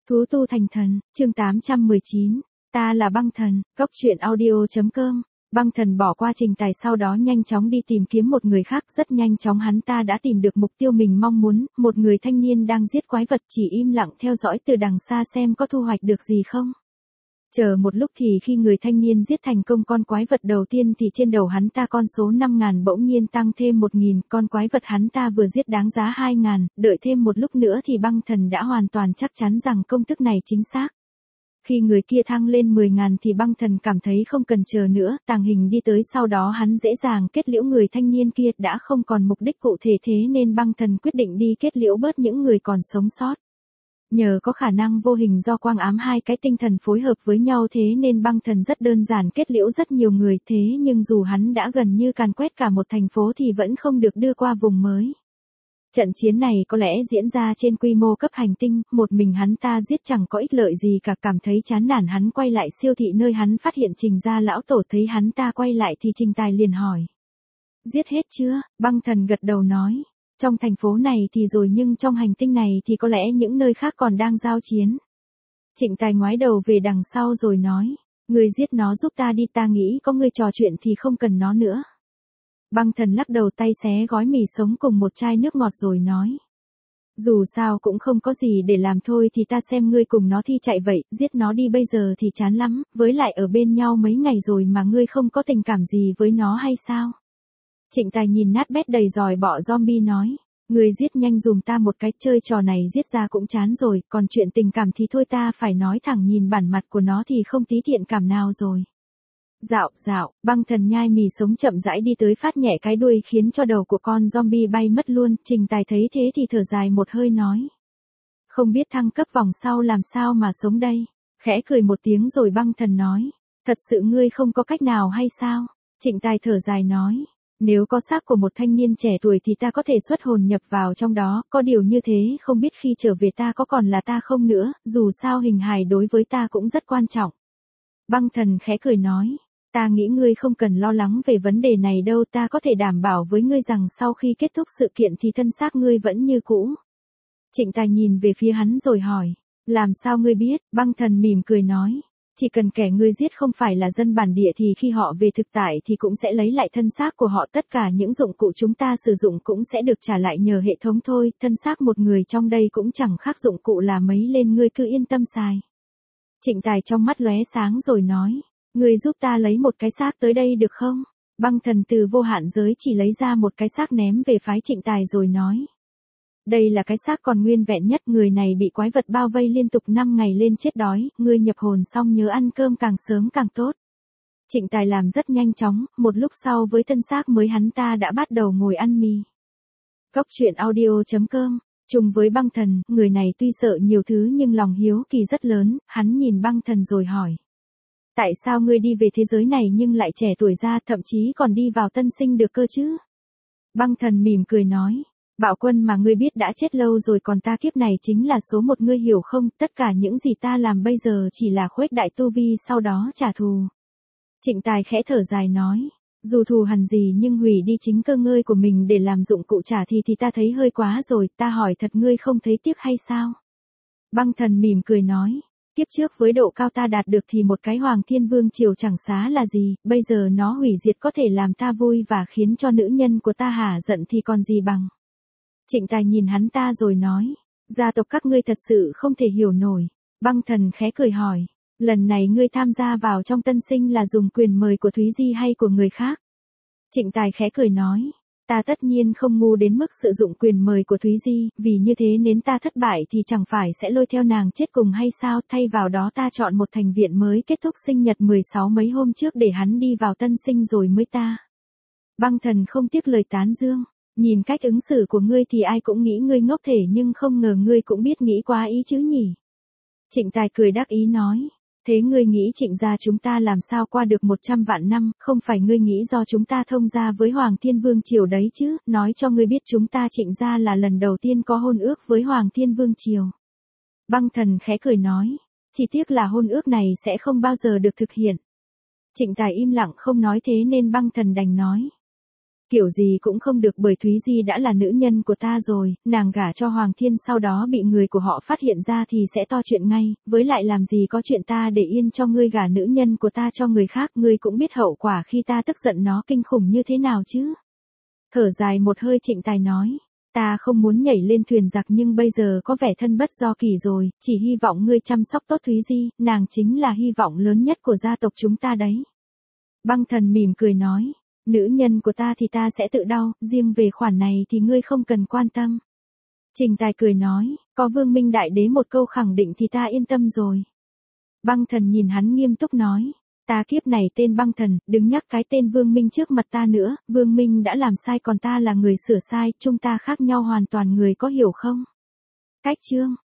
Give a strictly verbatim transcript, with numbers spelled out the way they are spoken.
Thú tu thành thần, chương tám trăm mười chín, ta là băng thần, góc truyện audio.com. Băng thần bỏ qua Trình Tài sau đó nhanh chóng đi tìm kiếm một người khác, rất nhanh chóng hắn ta đã tìm được mục tiêu mình mong muốn, một người thanh niên đang giết quái vật, chỉ im lặng theo dõi từ đằng xa xem có thu hoạch được gì không. Chờ một lúc thì khi người thanh niên giết thành công con quái vật đầu tiên thì trên đầu hắn ta con số năm ngàn bỗng nhiên tăng thêm một nghìn, con quái vật hắn ta vừa giết đáng giá hai ngàn, đợi thêm một lúc nữa thì băng thần đã hoàn toàn chắc chắn rằng công thức này chính xác. Khi người kia thăng lên mười ngàn thì băng thần cảm thấy không cần chờ nữa, tàng hình đi tới, sau đó hắn dễ dàng kết liễu người thanh niên kia, đã không còn mục đích cụ thể thế nên băng thần quyết định đi kết liễu bớt những người còn sống sót. Nhờ có khả năng vô hình do quang ám hai cái tinh thần phối hợp với nhau thế nên băng thần rất đơn giản kết liễu rất nhiều người, thế nhưng dù hắn đã gần như càn quét cả một thành phố thì vẫn không được đưa qua vùng mới. Trận chiến này có lẽ diễn ra trên quy mô cấp hành tinh, một mình hắn ta giết chẳng có ích lợi gì cả, cảm thấy chán nản hắn quay lại siêu thị nơi hắn phát hiện Trình gia lão tổ, thấy hắn ta quay lại thì Trình Tài liền hỏi. Giết hết chưa? Băng thần gật đầu nói. Trong thành phố này thì rồi nhưng trong hành tinh này thì có lẽ những nơi khác còn đang giao chiến. Trịnh Tài ngoái đầu về đằng sau rồi nói. Người giết nó giúp ta đi, ta nghĩ có người trò chuyện thì không cần nó nữa. Băng thần lắc đầu, tay xé gói mì sống cùng một chai nước ngọt rồi nói. Dù sao cũng không có gì để làm thôi thì ta xem ngươi cùng nó thi chạy vậy, giết nó đi bây giờ thì chán lắm, với lại ở bên nhau mấy ngày rồi mà ngươi không có tình cảm gì với nó hay sao? Trịnh Tài nhìn nát bét đầy giòi bọ zombie nói. Ngươi giết nhanh dùm ta một cái, chơi trò này giết ra cũng chán rồi, còn chuyện tình cảm thì thôi, ta phải nói thẳng, nhìn bản mặt của nó thì không tí thiện cảm nào rồi. Dạo, dạo, băng thần nhai mì sống chậm rãi đi tới, phát nhẹ cái đuôi khiến cho đầu của con zombie bay mất luôn. Trình Tài thấy thế thì thở dài một hơi nói. Không biết thăng cấp vòng sau làm sao mà sống đây. Khẽ cười một tiếng rồi băng thần nói. Thật sự ngươi không có cách nào hay sao? Trịnh Tài thở dài nói. Nếu có xác của một thanh niên trẻ tuổi thì ta có thể xuất hồn nhập vào trong đó, có điều như thế không biết khi trở về ta có còn là ta không nữa, dù sao hình hài đối với ta cũng rất quan trọng. Băng thần khẽ cười nói. Ta nghĩ ngươi không cần lo lắng về vấn đề này đâu, ta có thể đảm bảo với ngươi rằng sau khi kết thúc sự kiện thì thân xác ngươi vẫn như cũ. Trịnh Tài nhìn về phía hắn rồi hỏi, làm sao ngươi biết? Băng thần mỉm cười nói, chỉ cần kẻ ngươi giết không phải là dân bản địa thì khi họ về thực tại thì cũng sẽ lấy lại thân xác của họ, tất cả những dụng cụ chúng ta sử dụng cũng sẽ được trả lại nhờ hệ thống thôi, thân xác một người trong đây cũng chẳng khác dụng cụ là mấy lên, ngươi cứ yên tâm xài. Trịnh Tài trong mắt lóe sáng rồi nói. Người giúp ta lấy một cái xác tới đây được không? Băng thần từ vô hạn giới chỉ lấy ra một cái xác ném về phái Trịnh Tài rồi nói. Đây là cái xác còn nguyên vẹn nhất, người này bị quái vật bao vây liên tục năm ngày lên chết đói, ngươi nhập hồn xong nhớ ăn cơm càng sớm càng tốt. Trịnh Tài làm rất nhanh chóng, một lúc sau với thân xác mới hắn ta đã bắt đầu ngồi ăn mì. Góc truyện audio.com. Chung với băng thần, người này tuy sợ nhiều thứ nhưng lòng hiếu kỳ rất lớn, hắn nhìn băng thần rồi hỏi. Tại sao ngươi đi về thế giới này nhưng lại trẻ tuổi ra, thậm chí còn đi vào tân sinh được cơ chứ? Băng thần mỉm cười nói. Bạo quân mà ngươi biết đã chết lâu rồi, còn ta kiếp này chính là số một, ngươi hiểu không? Tất cả những gì ta làm bây giờ chỉ là khuếch đại tu vi sau đó trả thù. Trịnh Tài khẽ thở dài nói. Dù thù hằn gì nhưng hủy đi chính cơ ngơi của mình để làm dụng cụ trả thì thì ta thấy hơi quá rồi, ta hỏi thật, ngươi không thấy tiếc hay sao? Băng thần mỉm cười nói. Kiếp trước với độ cao ta đạt được thì một cái Hoàng Thiên Vương Triều chẳng xá là gì, bây giờ nó hủy diệt có thể làm ta vui và khiến cho nữ nhân của ta hả giận thì còn gì bằng. Trịnh Tài nhìn hắn ta rồi nói, gia tộc các ngươi thật sự không thể hiểu nổi. Băng thần khẽ cười hỏi, lần này ngươi tham gia vào trong tân sinh là dùng quyền mời của Thúy Di hay của người khác? Trịnh Tài khẽ cười nói. Ta tất nhiên không ngu đến mức sử dụng quyền mời của Thúy Di, vì như thế nếu ta thất bại thì chẳng phải sẽ lôi theo nàng chết cùng hay sao, thay vào đó ta chọn một thành viện mới kết thúc sinh nhật mười sáu mấy hôm trước để hắn đi vào tân sinh rồi mới ta. Băng thần không tiếc lời tán dương, nhìn cách ứng xử của ngươi thì ai cũng nghĩ ngươi ngốc thể nhưng không ngờ ngươi cũng biết nghĩ quá ý chứ nhỉ. Trịnh Tài cười đắc ý nói. Thế ngươi nghĩ Trịnh gia chúng ta làm sao qua được một trăm vạn năm, không phải ngươi nghĩ do chúng ta thông gia với Hoàng Thiên Vương Triều đấy chứ, nói cho ngươi biết chúng ta Trịnh gia là lần đầu tiên có hôn ước với Hoàng Thiên Vương Triều. Băng thần khẽ cười nói, chỉ tiếc là hôn ước này sẽ không bao giờ được thực hiện. Trịnh Tài im lặng không nói thế nên băng thần đành nói. Kiểu gì cũng không được bởi Thúy Di đã là nữ nhân của ta rồi, nàng gả cho Hoàng Thiên sau đó bị người của họ phát hiện ra thì sẽ to chuyện ngay, với lại làm gì có chuyện ta để yên cho ngươi gả nữ nhân của ta cho người khác, ngươi cũng biết hậu quả khi ta tức giận nó kinh khủng như thế nào chứ. Thở dài một hơi Trịnh Tài nói, ta không muốn nhảy lên thuyền giặc nhưng bây giờ có vẻ thân bất do kỳ rồi, chỉ hy vọng ngươi chăm sóc tốt Thúy Di, nàng chính là hy vọng lớn nhất của gia tộc chúng ta đấy. Băng Thần mỉm cười nói, nữ nhân của ta thì ta sẽ tự đau, riêng về khoản này thì ngươi không cần quan tâm. Trình Tài cười nói, có Vương Minh Đại Đế một câu khẳng định thì ta yên tâm rồi. Băng Thần nhìn hắn nghiêm túc nói, ta kiếp này tên Băng Thần, đừng nhắc cái tên Vương Minh trước mặt ta nữa, Vương Minh đã làm sai còn ta là người sửa sai, chúng ta khác nhau hoàn toàn, người có hiểu không? Cách chương